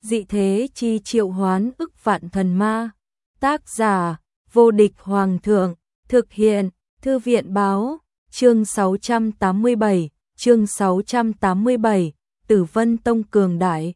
dị thế chi triệu hoán ức vạn thần ma. Tác giả, vô địch hoàng thượng, thực hiện, thư viện báo, chương 687, Tử Vân Tông cường đại.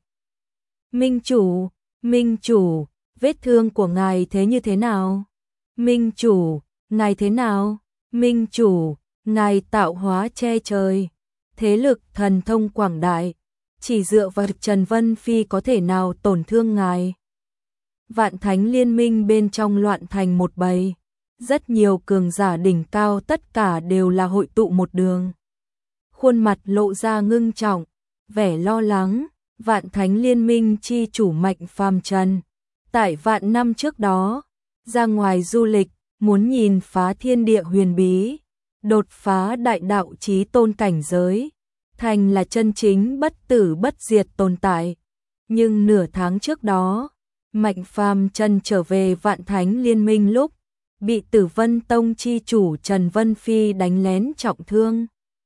Minh chủ, vết thương của ngài thế như thế nào? Minh chủ, ngài thế nào? Minh chủ, ngài tạo hóa che trời, thế lực thần thông quảng đại, chỉ dựa vào Trần Vân Phi có thể nào tổn thương ngài? Vạn Thánh Liên Minh bên trong loạn thành một bầy, rất nhiều cường giả đỉnh cao tất cả đều là hội tụ một đường. Khuôn mặt lộ ra ngưng trọng, vẻ lo lắng. Vạn Thánh Liên Minh chi chủ Mạnh Phàm Trần, tại vạn năm trước đó, ra ngoài du lịch, muốn nhìn phá thiên địa huyền bí, đột phá đại đạo chí tôn cảnh giới, thành là chân chính bất tử bất diệt tồn tại. Nhưng nửa tháng trước đó, Mạnh Phàm Trần trở về Vạn Thánh Liên Minh lúc, bị Tử Vân Tông chi chủ Trần Vân Phi đánh lén trọng thương.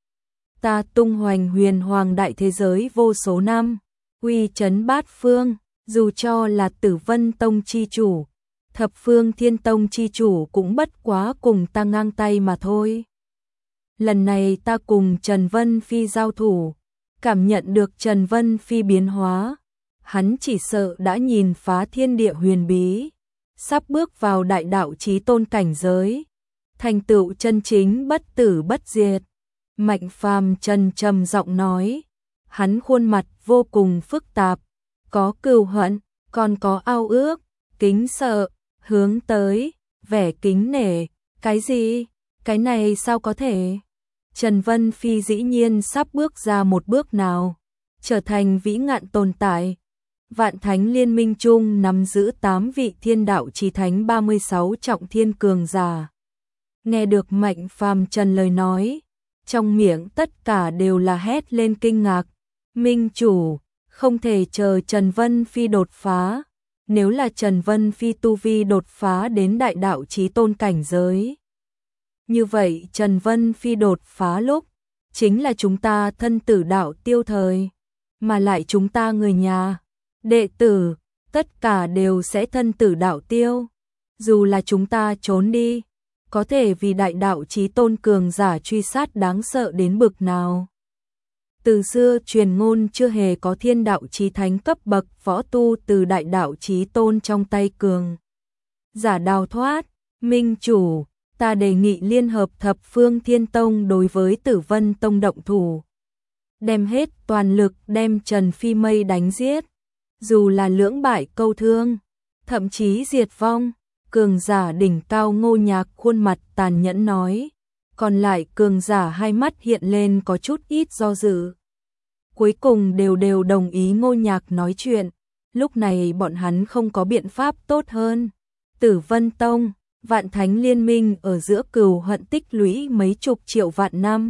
Ta tung hoành huyền hoàng đại thế giới vô số năm, uy chấn bát phương, dù cho là Tử Vân Tông chi chủ, Thập Phương Thiên Tông chi chủ cũng bất quá cùng ta ngang tay mà thôi. Lần này ta cùng Trần Vân Phi giao thủ, cảm nhận được Trần Vân Phi biến hóa, hắn chỉ sợ đã nhìn phá thiên địa huyền bí, sắp bước vào đại đạo chí tôn cảnh giới, thành tựu chân chính bất tử bất diệt. Mạnh Phàm Trần trầm giọng nói, hắn khuôn mặt vô cùng phức tạp, có cừu hận, còn có ao ước, kính sợ, hướng tới, vẻ kính nể. Cái gì? Cái này sao có thể? Trần Vân Phi dĩ nhiên sắp bước ra một bước nào, trở thành vĩ ngạn tồn tại. Vạn Thánh Liên Minh chung nắm giữ 8 vị thiên đạo chí thánh 36 trọng thiên cường giả. Nghe được Mạnh Phàm Trần lời nói, trong miệng tất cả đều là hét lên kinh ngạc. Minh chủ, không thể chờ Trần Vân Phi đột phá. Nếu là Trần Vân Phi tu vi đột phá đến đại đạo chí tôn cảnh giới, như vậy Trần Vân Phi đột phá lúc, chính là chúng ta thân tử đạo tiêu thời, mà lại chúng ta người nhà, đệ tử, tất cả đều sẽ thân tử đạo tiêu. Dù là chúng ta trốn đi, có thể vì đại đạo chí tôn cường giả truy sát đáng sợ đến bực nào. Từ xưa truyền ngôn chưa hề có thiên đạo chí thánh cấp bậc võ tu từ đại đạo chí tôn trong tay cường giả đào thoát. Minh chủ, ta đề nghị liên hợp Thập Phương Thiên Tông đối với Tử Vân Tông động thủ, đem hết toàn lực đem Trần Phi Mây đánh giết, dù là lưỡng bại câu thương, thậm chí diệt vong. Cường giả đỉnh cao Ngô Nhạc khuôn mặt tàn nhẫn nói, còn lại cường giả hai mắt hiện lên có chút ít do dự. Cuối cùng đều đồng ý Ngô Nhạc nói chuyện, lúc này bọn hắn không có biện pháp tốt hơn. Tử Vân Tông, Vạn Thánh Liên Minh ở giữa cừu hận tích lũy mấy chục triệu vạn năm,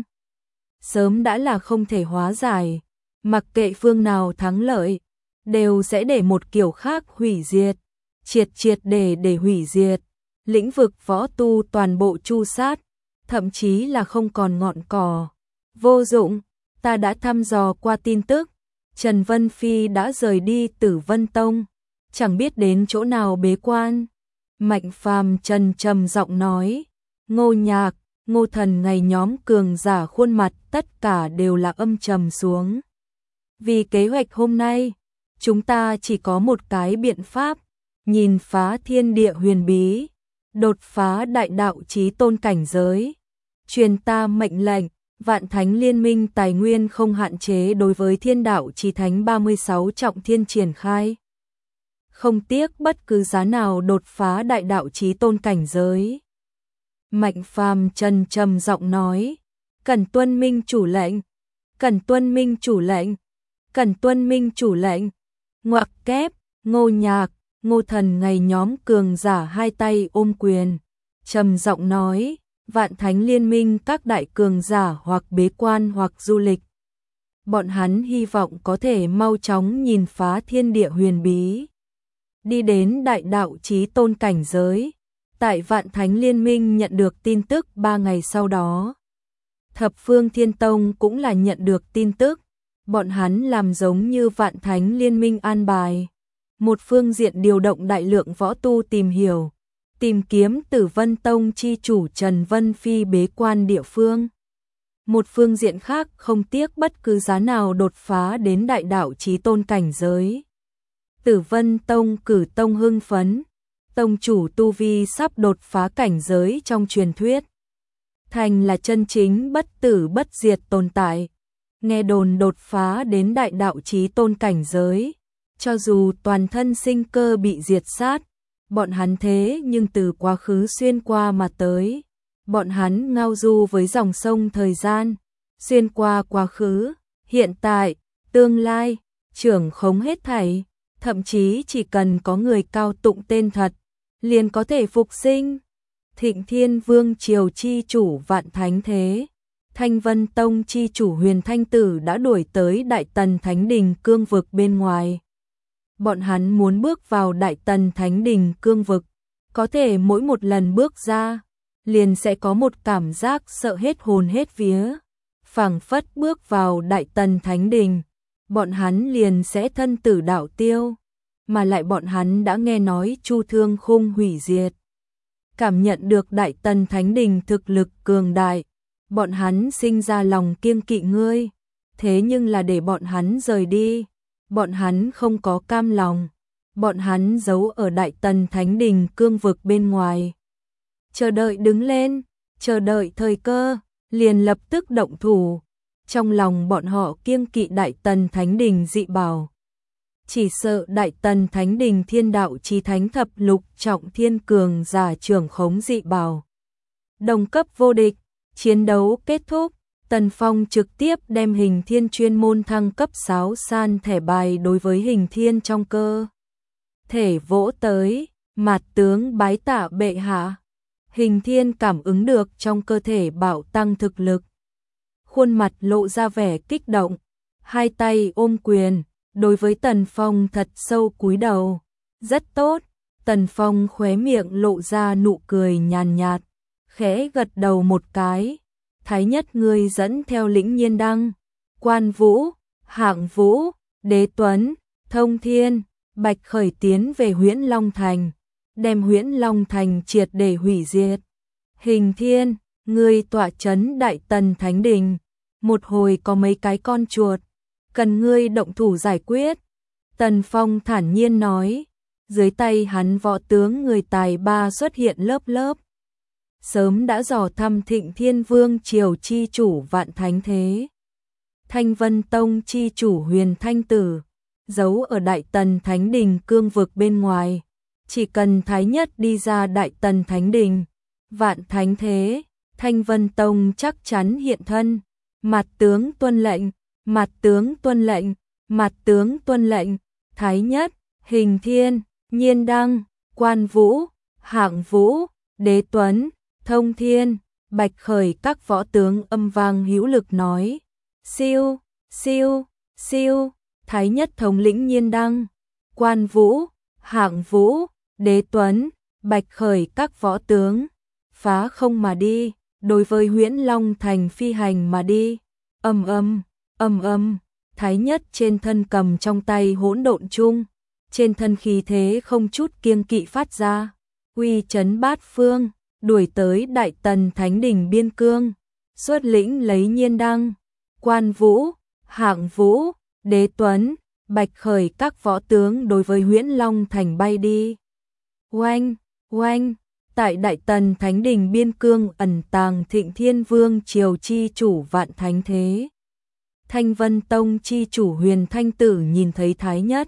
sớm đã là không thể hóa giải, mặc kệ phương nào thắng lợi, đều sẽ để một kiểu khác hủy diệt. Triệt để hủy diệt, lĩnh vực võ tu toàn bộ chu sát, thậm chí là không còn ngọn cỏ. Vô dụng, ta đã thăm dò qua tin tức, Trần Vân Phi đã rời đi Tử Vân Tông, chẳng biết đến chỗ nào bế quan. Mạnh Phàm Trần trầm giọng nói, Ngô Nhạc, Ngô Thần ngày nhóm cường giả khuôn mặt tất cả đều là âm trầm xuống. Vì kế hoạch hôm nay, chúng ta chỉ có một cái biện pháp, nhìn phá thiên địa huyền bí, đột phá đại đạo chí tôn cảnh giới. Truyền ta mệnh lệnh, Vạn Thánh Liên Minh tài nguyên không hạn chế đối với thiên đạo chí thánh 36 trọng thiên triển khai. Không tiếc bất cứ giá nào đột phá đại đạo chí tôn cảnh giới. Mạnh Phàm Trần trầm giọng nói, cần tuân minh chủ lệnh, cần tuân minh chủ lệnh, cần tuân minh chủ lệnh. Ngoặc kép, Ngô Nhạc, Ngô Thần ngày nhóm cường giả hai tay ôm quyền, trầm giọng nói, Vạn Thánh Liên Minh các đại cường giả hoặc bế quan hoặc du lịch. Bọn hắn hy vọng có thể mau chóng nhìn phá thiên địa huyền bí, đi đến đại đạo chí tôn cảnh giới. Tại Vạn Thánh Liên Minh nhận được tin tức 3 ngày sau đó, Thập Phương Thiên Tông cũng là nhận được tin tức, bọn hắn làm giống như Vạn Thánh Liên Minh an bài, một phương diện điều động đại lượng võ tu tìm hiểu, tìm kiếm Tử Vân Tông chi chủ Trần Vân Phi bế quan địa phương. Một phương diện khác không tiếc bất cứ giá nào đột phá đến đại đạo chí tôn cảnh giới. Tử Vân Tông cử tông hưng phấn, tông chủ tu vi sắp đột phá cảnh giới trong truyền thuyết. Thành là chân chính bất tử bất diệt tồn tại. Nghe đồn đột phá đến đại đạo chí tôn cảnh giới, cho dù toàn thân sinh cơ bị diệt sát, bọn hắn thế nhưng từ quá khứ xuyên qua mà tới. Bọn hắn ngao du với dòng sông thời gian, xuyên qua quá khứ, hiện tại, tương lai, trưởng khống hết thảy, thậm chí chỉ cần có người cao tụng tên thật, liền có thể phục sinh. Thịnh Thiên Vương triều chi chủ Vạn Thánh Thế, Thanh Vân Tông chi chủ Huyền Thanh Tử đã đuổi tới Đại Tần Thánh Đình cương vực bên ngoài. Bọn hắn muốn bước vào Đại Tần Thánh Đình cương vực, có thể mỗi một lần bước ra, liền sẽ có một cảm giác sợ hết hồn hết vía. Phảng phất bước vào Đại Tần Thánh Đình, bọn hắn liền sẽ thân tử đạo tiêu, mà lại bọn hắn đã nghe nói Chu Thương Khung hủy diệt. Cảm nhận được Đại Tần Thánh Đình thực lực cường đại, bọn hắn sinh ra lòng kiêng kỵ ngươi, thế nhưng là để bọn hắn rời đi, bọn hắn không có cam lòng, bọn hắn giấu ở Đại Tần Thánh Đình cương vực bên ngoài. Chờ đợi đứng lên, chờ đợi thời cơ, liền lập tức động thủ. Trong lòng bọn họ kiêng kỵ Đại Tần Thánh Đình dị bảo. Chỉ sợ Đại Tần Thánh Đình Thiên Đạo Chí Thánh Thập Lục Trọng Thiên cường giả trưởng khống dị bảo. Đồng cấp vô địch, chiến đấu kết thúc, Tần Phong trực tiếp đem Hình Thiên chuyên môn thăng cấp 6 san thẻ bài đối với Hình Thiên trong cơ thể vỗ tới, Mạt tướng bái tạ bệ hạ. Hình Thiên cảm ứng được trong cơ thể bạo tăng thực lực, khuôn mặt lộ ra vẻ kích động, hai tay ôm quyền, đối với Tần Phong thật sâu cúi đầu. Rất tốt, Tần Phong khóe miệng lộ ra nụ cười nhàn nhạt, khẽ gật đầu một cái. Thái nhất ngươi dẫn theo Lĩnh Nhiên Đăng, Quan Vũ, Hạng Vũ, Đế Tuấn, Thông Thiên, Bạch Khởi tiến về Huyễn Long Thành, đem Huyễn Long Thành triệt để hủy diệt. Hình Thiên, ngươi tọa trấn Đại Tần Thánh Đình, một hồi có mấy cái con chuột, cần ngươi động thủ giải quyết. Tần Phong thản nhiên nói, dưới tay hắn võ tướng người tài ba xuất hiện lớp lớp. Sớm đã dò thăm Thịnh Thiên Vương triều chi chủ Vạn Thánh Thế, Thanh Vân Tông chi chủ Huyền Thanh Tử, giấu ở Đại Tần Thánh Đình cương vực bên ngoài. Chỉ cần Thái Nhất đi ra Đại Tần Thánh Đình, Vạn Thánh Thế, Thanh Vân Tông chắc chắn hiện thân. Mạt tướng tuân lệnh, Mạt tướng tuân lệnh, Mạt tướng tuân lệnh. Thái Nhất, Hình Thiên, Nhiên Đăng, Quan Vũ, Hạng Vũ, Đế Tuấn, Thông Thiên, Bạch Khởi các võ tướng âm vang hữu lực nói. Siêu, siêu, siêu. Thái Nhất thống lĩnh Nhiên Đăng, Quan Vũ, Hạng Vũ, Đế Tuấn, Bạch Khởi các võ tướng phá không mà đi, đối với Huyễn Long Thành phi hành mà đi. Ầm ầm, ầm ầm, Thái Nhất trên thân cầm trong tay hỗn độn chung, trên thân khí thế không chút kiêng kỵ phát ra, uy chấn bát phương, đuổi tới Đại Tần Thánh Đình biên cương, xuất lĩnh lấy Nhiên Đăng, Quan Vũ, Hạng Vũ, Đế Tuấn, Bạch Khởi các võ tướng đối với Huyễn Long Thành bay đi. Oanh, oanh, tại Đại Tần Thánh Đình biên cương ẩn tàng Thịnh Thiên Vương triều chi chủ Vạn Thánh Thế, Thanh Vân Tông chi chủ Huyền Thanh Tử nhìn thấy Thái Nhất,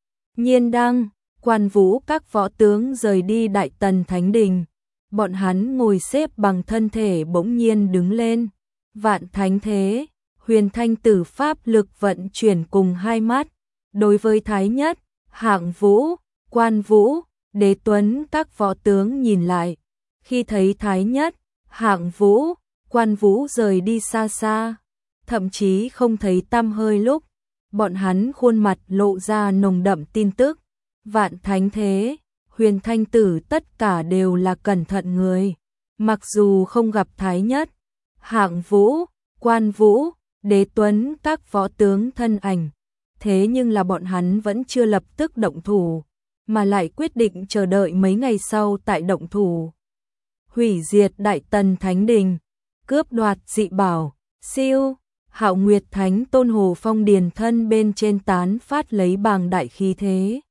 Nhiên Đăng, Quan Vũ các võ tướng rời đi Đại Tần Thánh Đình. Bọn hắn ngồi xếp bằng thân thể bỗng nhiên đứng lên. Vạn Thánh Thế, Huyền Thanh Tử pháp lực vận chuyển cùng hai mắt, đối với Thái Nhất, Hạng Vũ, Quan Vũ, Đế Tuấn các võ tướng nhìn lại. Khi thấy Thái Nhất, Hạng Vũ, Quan Vũ rời đi xa xa, thậm chí không thấy tăm hơi lúc, bọn hắn khuôn mặt lộ ra nồng đậm tin tức. Vạn Thánh Thế, Huyền Thanh Tử tất cả đều là cẩn thận người. Mặc dù không gặp Thái Nhất, Hạng Vũ, Quan Vũ, Đế Tuấn các võ tướng thân ảnh, thế nhưng là bọn hắn vẫn chưa lập tức động thủ, mà lại quyết định chờ đợi mấy ngày sau tại động thủ. Hủy diệt Đại Tần Thánh Đình, cướp đoạt dị bảo, siêu, Hạo Nguyệt Thánh Tôn Hồ Phong Điền thân bên trên tán phát lấy bàng đại khí thế.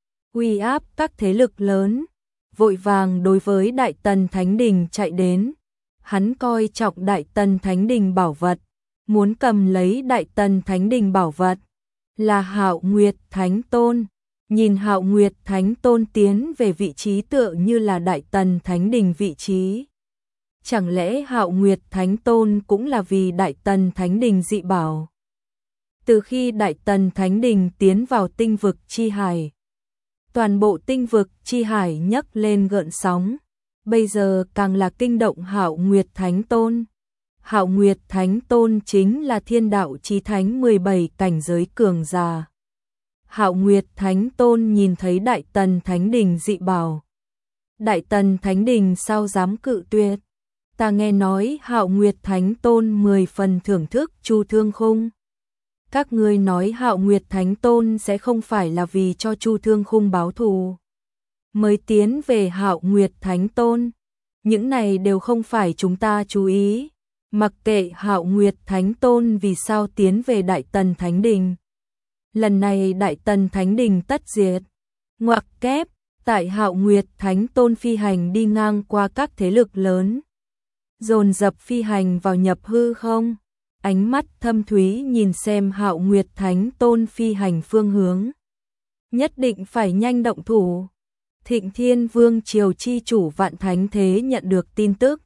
Uy áp các thế lực lớn, vội vàng đối với Đại Tần Thánh Đình chạy đến. Hắn coi trọng Đại Tần Thánh Đình bảo vật, muốn cầm lấy Đại Tần Thánh Đình bảo vật là Hạo Nguyệt Thánh Tôn. Nhìn Hạo Nguyệt Thánh Tôn tiến về vị trí tựa như là Đại Tần Thánh Đình vị trí. Chẳng lẽ Hạo Nguyệt Thánh Tôn cũng là vì Đại Tần Thánh Đình dị bảo? Từ khi Đại Tần Thánh Đình tiến vào tinh vực chi hải, toàn bộ tinh vực chi hải nhấc lên gợn sóng, bây giờ càng là kinh động Hạo Nguyệt Thánh Tôn. Hạo Nguyệt Thánh Tôn chính là thiên đạo chí thánh 17 cảnh giới cường giả. Hạo Nguyệt Thánh Tôn nhìn thấy Đại Tần Thánh Đình dị bảo. Đại Tần Thánh Đình sao dám cự tuyệt? Ta nghe nói Hạo Nguyệt Thánh Tôn 10 phần thưởng thức Chu Thương Khung. Các ngươi nói Hạo Nguyệt Thánh Tôn sẽ không phải là vì cho Chu Thương Khung báo thù mới tiến về Hạo Nguyệt Thánh Tôn. Những này đều không phải chúng ta chú ý. Mặc kệ Hạo Nguyệt Thánh Tôn vì sao tiến về Đại Tần Thánh Đình. Lần này Đại Tần Thánh Đình tất diệt. Ngoặc kép, tại Hạo Nguyệt Thánh Tôn phi hành đi ngang qua các thế lực lớn. Dồn dập phi hành vào nhập hư không. Ánh mắt thâm thúy nhìn xem Hạo Nguyệt Thánh Tôn phi hành phương hướng. Nhất định phải nhanh động thủ. Thịnh Thiên Vương Triều chi chủ Vạn Thánh Thế nhận được tin tức.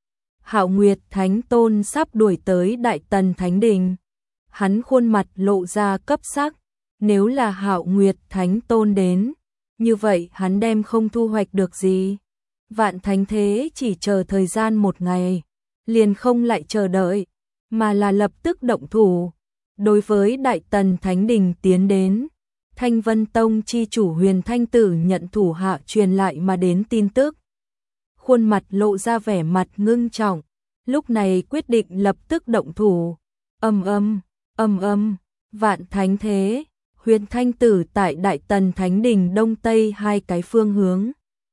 Hạo Nguyệt Thánh Tôn sắp đuổi tới Đại Tần Thánh Đình. Hắn khuôn mặt lộ ra cấp sắc. Nếu là Hạo Nguyệt Thánh Tôn đến, như vậy hắn đem không thu hoạch được gì. Vạn Thánh Thế chỉ chờ thời gian một ngày, liền không lại chờ đợi, mà là lập tức động thủ. Đối với Đại Tần Thánh Đình tiến đến, Thanh Vân Tông chi chủ Huyền Thanh Tử nhận thủ hạ truyền lại mà đến tin tức. Khuôn mặt lộ ra vẻ mặt ngưng trọng, lúc này quyết định lập tức động thủ. Vạn Thánh Thế, Huyền Thanh Tử tại Đại Tần Thánh Đình đông tây hai cái phương hướng.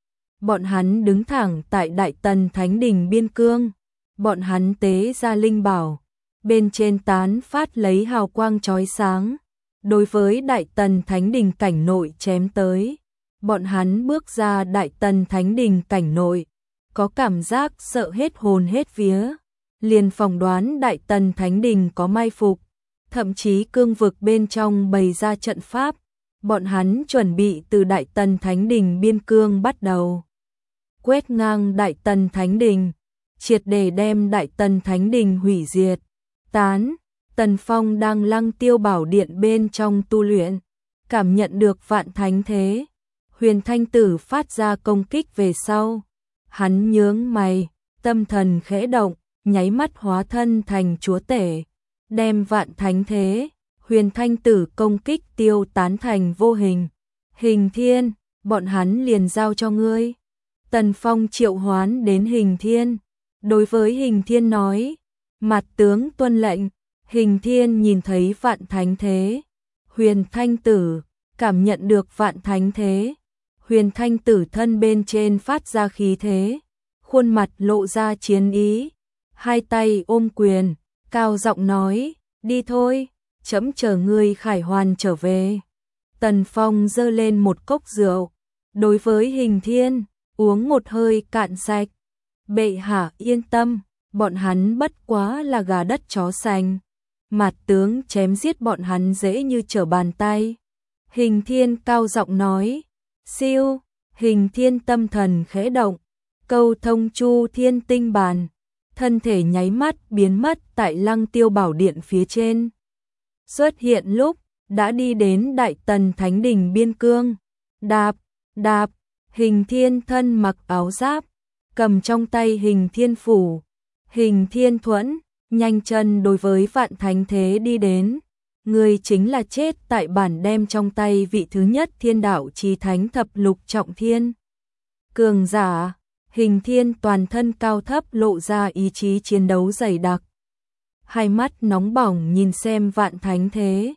Bọn hắn đứng thẳng tại Đại Tần Thánh Đình biên cương. Bọn hắn tế ra linh bảo, bên trên tán phát lấy hào quang chói sáng. Đối với Đại Tần Thánh Đình cảnh nội chém tới. Bọn hắn bước ra Đại Tần Thánh Đình cảnh nội, có cảm giác sợ hết hồn hết vía. Liền phỏng đoán Đại Tần Thánh Đình có mai phục, thậm chí cương vực bên trong bày ra trận pháp. Bọn hắn chuẩn bị từ Đại Tần Thánh Đình biên cương bắt đầu quét ngang Đại Tần Thánh Đình, triệt để đem Đại Tần Thánh Đình hủy diệt. Tán, Tần Phong đang Lăng Tiêu Bảo Điện bên trong tu luyện, cảm nhận được Vạn Thánh Thế, Huyền Thanh Tử phát ra công kích về sau. Hắn nhướng mày, tâm thần khẽ động, nháy mắt hóa thân thành chúa tể, đem Vạn Thánh Thế, Huyền Thanh Tử công kích tiêu tán thành vô hình. Hình Thiên, bọn hắn liền giao cho ngươi. Tần Phong triệu hoán đến Hình Thiên, đối với Hình Thiên nói, mặt tướng tuân lệnh. Hình Thiên nhìn thấy Vạn Thánh Thế, Huyền Thanh Tử, cảm nhận được Vạn Thánh Thế, Huyền Thanh Tử thân bên trên phát ra khí thế, khuôn mặt lộ ra chiến ý, hai tay ôm quyền, cao giọng nói, đi thôi, trẫm chờ ngươi khải hoàn trở về. Tần Phong giơ lên một cốc rượu, đối với Hình Thiên, uống một hơi cạn sạch. Bệ hạ yên tâm, bọn hắn bất quá là gà đất chó sành. Mạt tướng chém giết bọn hắn dễ như trở bàn tay. Hình Thiên cao giọng nói, siêu. Hình Thiên tâm thần khẽ động, câu thông Chu Thiên Tinh Bàn, thân thể nháy mắt biến mất tại Lăng Tiêu Bảo Điện phía trên. Xuất hiện lúc đã đi đến Đại Tần Thánh Đình biên cương. Đạp, đạp, Hình Thiên thân mặc áo giáp, cầm trong tay Hình Thiên phủ, Hình Thiên thuẫn, nhanh chân đối với Vạn Thánh Thế đi đến. Người chính là chết tại bản đem trong tay vị thứ nhất thiên đạo chí thánh thập lục trọng thiên cường giả. Hình Thiên toàn thân cao thấp lộ ra ý chí chiến đấu dày đặc, hai mắt nóng bỏng nhìn xem Vạn Thánh Thế.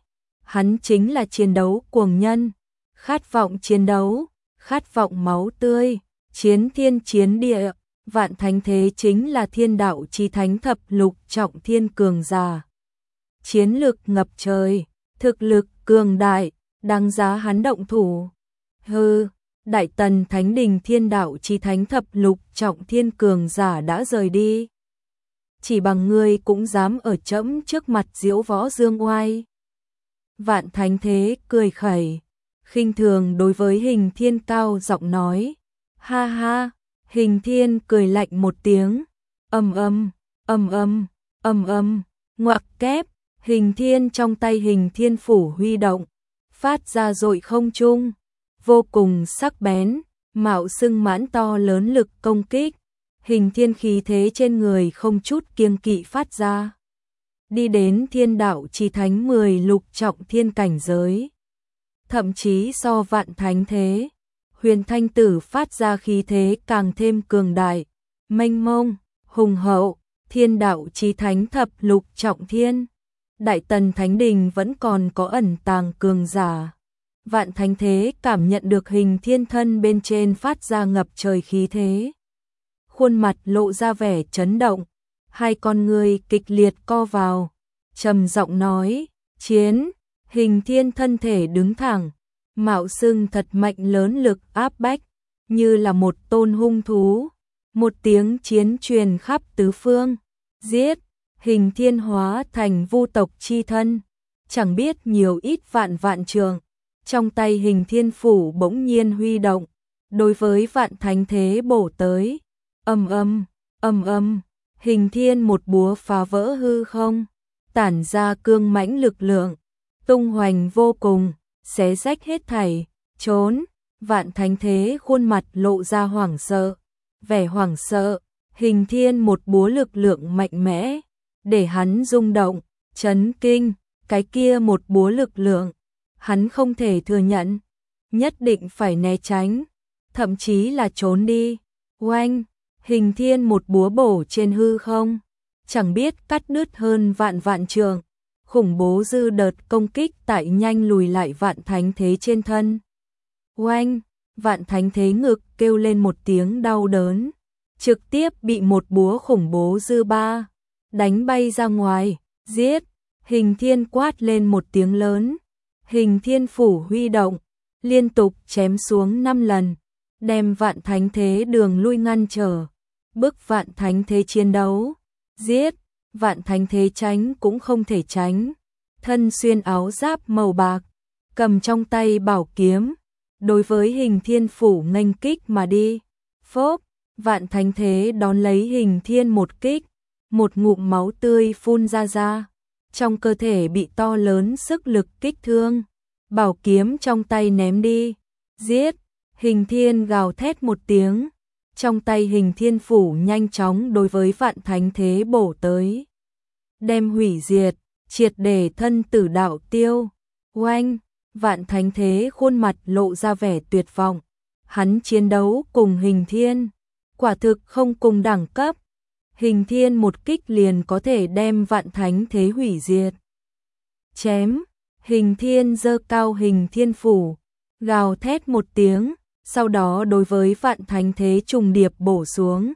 Hắn chính là chiến đấu cuồng nhân, khát vọng chiến đấu, khát vọng máu tươi, chiến thiên chiến địa. Vạn Thánh Thế chính là thiên đạo chi thánh thập lục trọng thiên cường giả. Chiến lực ngập trời, thực lực cường đại, đáng giá hắn động thủ. Hừ, Đại Tần Thánh Đình thiên đạo chi thánh thập lục trọng thiên cường giả đã rời đi. Chỉ bằng ngươi cũng dám ở trẫm trước mặt diễu võ dương oai. Vạn Thánh Thế cười khẩy, khinh thường đối với Hình Thiên cao giọng nói. Ha ha, Hình Thiên cười lạnh một tiếng. Ngoặc kép, Hình Thiên trong tay Hình Thiên phủ huy động, phát ra dội không trung, vô cùng sắc bén, mạo xưng mãn to lớn lực công kích. Hình Thiên khí thế trên người không chút kiêng kỵ phát ra. Đi đến thiên đạo chi thánh 10 lục trọng thiên cảnh giới. Thậm chí so Vạn Thánh Thế, Huyền Thanh Tử phát ra khí thế càng thêm cường đại, mênh mông, hùng hậu, thiên đạo chi thánh thập lục trọng thiên. Đại Tần Thánh Đình vẫn còn có ẩn tàng cường giả. Vạn Thánh Thế cảm nhận được Hình Thiên thân bên trên phát ra ngập trời khí thế. Khuôn mặt lộ ra vẻ chấn động, hai con người kịch liệt co vào, trầm giọng nói, chiến. Hình Thiên thân thể đứng thẳng, mạo xưng thật mạnh lớn lực áp bách, như là một tôn hung thú. Một tiếng chiến truyền khắp tứ phương, giết. Hình Thiên hóa thành vu tộc chi thân, chẳng biết nhiều ít vạn trường. Trong tay Hình Thiên phủ bỗng nhiên huy động, đối với Vạn Thánh Thế bổ tới. Hình Thiên một búa phá vỡ hư không, tản ra cương mãnh lực lượng, tung hoành vô cùng, xé rách hết thảy, trốn. Vạn Thánh Thế khuôn mặt lộ ra hoảng sợ, vẻ hoảng sợ. Hình Thiên một búa lực lượng mạnh mẽ, để hắn rung động, chấn kinh. Cái kia một búa lực lượng, hắn không thể thừa nhận, nhất định phải né tránh, thậm chí là trốn đi. Oanh, Hình Thiên một búa bổ trên hư không, chẳng biết cắt đứt hơn vạn trường, khủng bố dư đợt công kích tại nhanh lùi lại Vạn Thánh Thế trên thân. Oanh, Vạn Thánh Thế ngực kêu lên một tiếng đau đớn, trực tiếp bị một búa khủng bố dư ba đánh bay ra ngoài. Giết. Hình Thiên quát lên một tiếng lớn, Hình Thiên phủ huy động, liên tục chém xuống 5 lần, đem Vạn Thánh Thế đường lui ngăn trở, bức Vạn Thánh Thế chiến đấu. Giết. Vạn Thánh Thế tránh cũng không thể tránh, thân xuyên áo giáp màu bạc, cầm trong tay bảo kiếm, đối với Hình Thiên phủ nghênh kích mà đi. Phốc, Vạn Thánh Thế đón lấy Hình Thiên một kích, một ngụm máu tươi phun ra. Trong cơ thể bị to lớn sức lực kích thương, bảo kiếm trong tay ném đi. Giết. Hình Thiên gào thét một tiếng, trong tay Hình Thiên phủ nhanh chóng đối với Vạn Thánh Thế bổ tới, đem hủy diệt, triệt để thân tử đạo tiêu. Oanh, Vạn Thánh Thế khuôn mặt lộ ra vẻ tuyệt vọng, hắn chiến đấu cùng Hình Thiên, quả thực không cùng đẳng cấp. Hình Thiên một kích liền có thể đem Vạn Thánh Thế hủy diệt. Chém. Hình Thiên giơ cao Hình Thiên phủ, gào thét một tiếng, sau đó đối với Vạn Thánh Thế trùng điệp bổ xuống.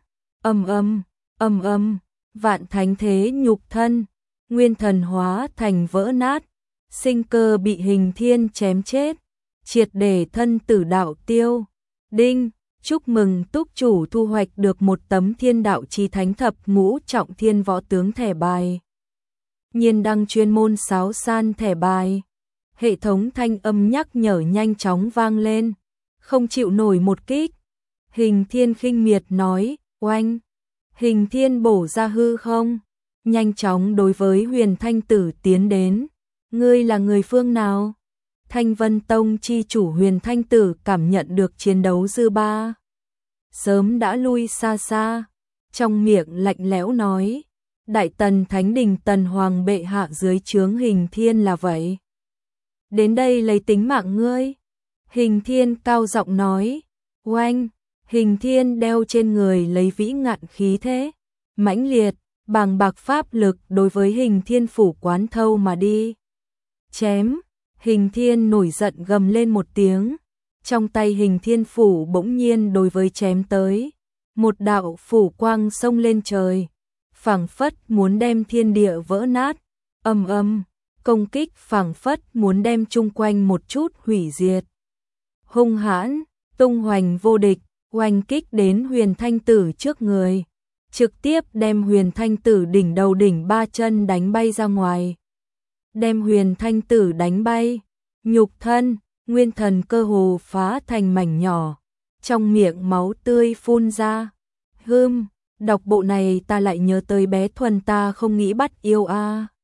Vạn Thánh Thế nhục thân, nguyên thần hóa thành vỡ nát, sinh cơ bị Hình Thiên chém chết, triệt để thân tử đạo tiêu. Đinh. Chúc mừng túc chủ thu hoạch được một tấm thiên đạo chi thánh thập ngũ trọng thiên võ tướng thẻ bài. Nhiên đăng chuyên môn sáo san thẻ bài. Hệ thống thanh âm nhắc nhở nhanh chóng vang lên. Không chịu nổi một kích. Hình Thiên khinh miệt nói. Oanh. Hình Thiên bổ ra hư không, nhanh chóng đối với Huyền Thanh Tử tiến đến. Ngươi là người phương nào? Thanh Vân Tông chi chủ Huyền Thanh Tử cảm nhận được chiến đấu dư ba, sớm đã lui xa xa, trong miệng lạnh lẽo nói, Đại Tần Thánh Đình Tần Hoàng bệ hạ dưới trướng Hình Thiên là vậy. Đến đây lấy tính mạng ngươi. Hình Thiên cao giọng nói. Oanh. Hình Thiên đeo trên người lấy vĩ ngạn khí thế, mãnh liệt, bàng bạc pháp lực đối với Hình Thiên phủ quán thâu mà đi. Chém. Hình Thiên nổi giận gầm lên một tiếng, trong tay Hình Thiên phủ bỗng nhiên đối với chém tới, một đạo phủ quang xông lên trời, phảng phất muốn đem thiên địa vỡ nát, ầm ầm, công kích phảng phất muốn đem chung quanh một chút hủy diệt. Hung hãn, tung hoành vô địch, oanh kích đến Huyền Thanh Tử trước người, trực tiếp đem Huyền Thanh Tử đỉnh đầu đỉnh ba chân đánh bay ra ngoài. Đem Huyền Thanh Tử đánh bay, nhục thân, nguyên thần cơ hồ phá thành mảnh nhỏ, trong miệng máu tươi phun ra. Đọc bộ này ta lại nhớ tới bé Thuần ta không nghĩ bắt yêu a.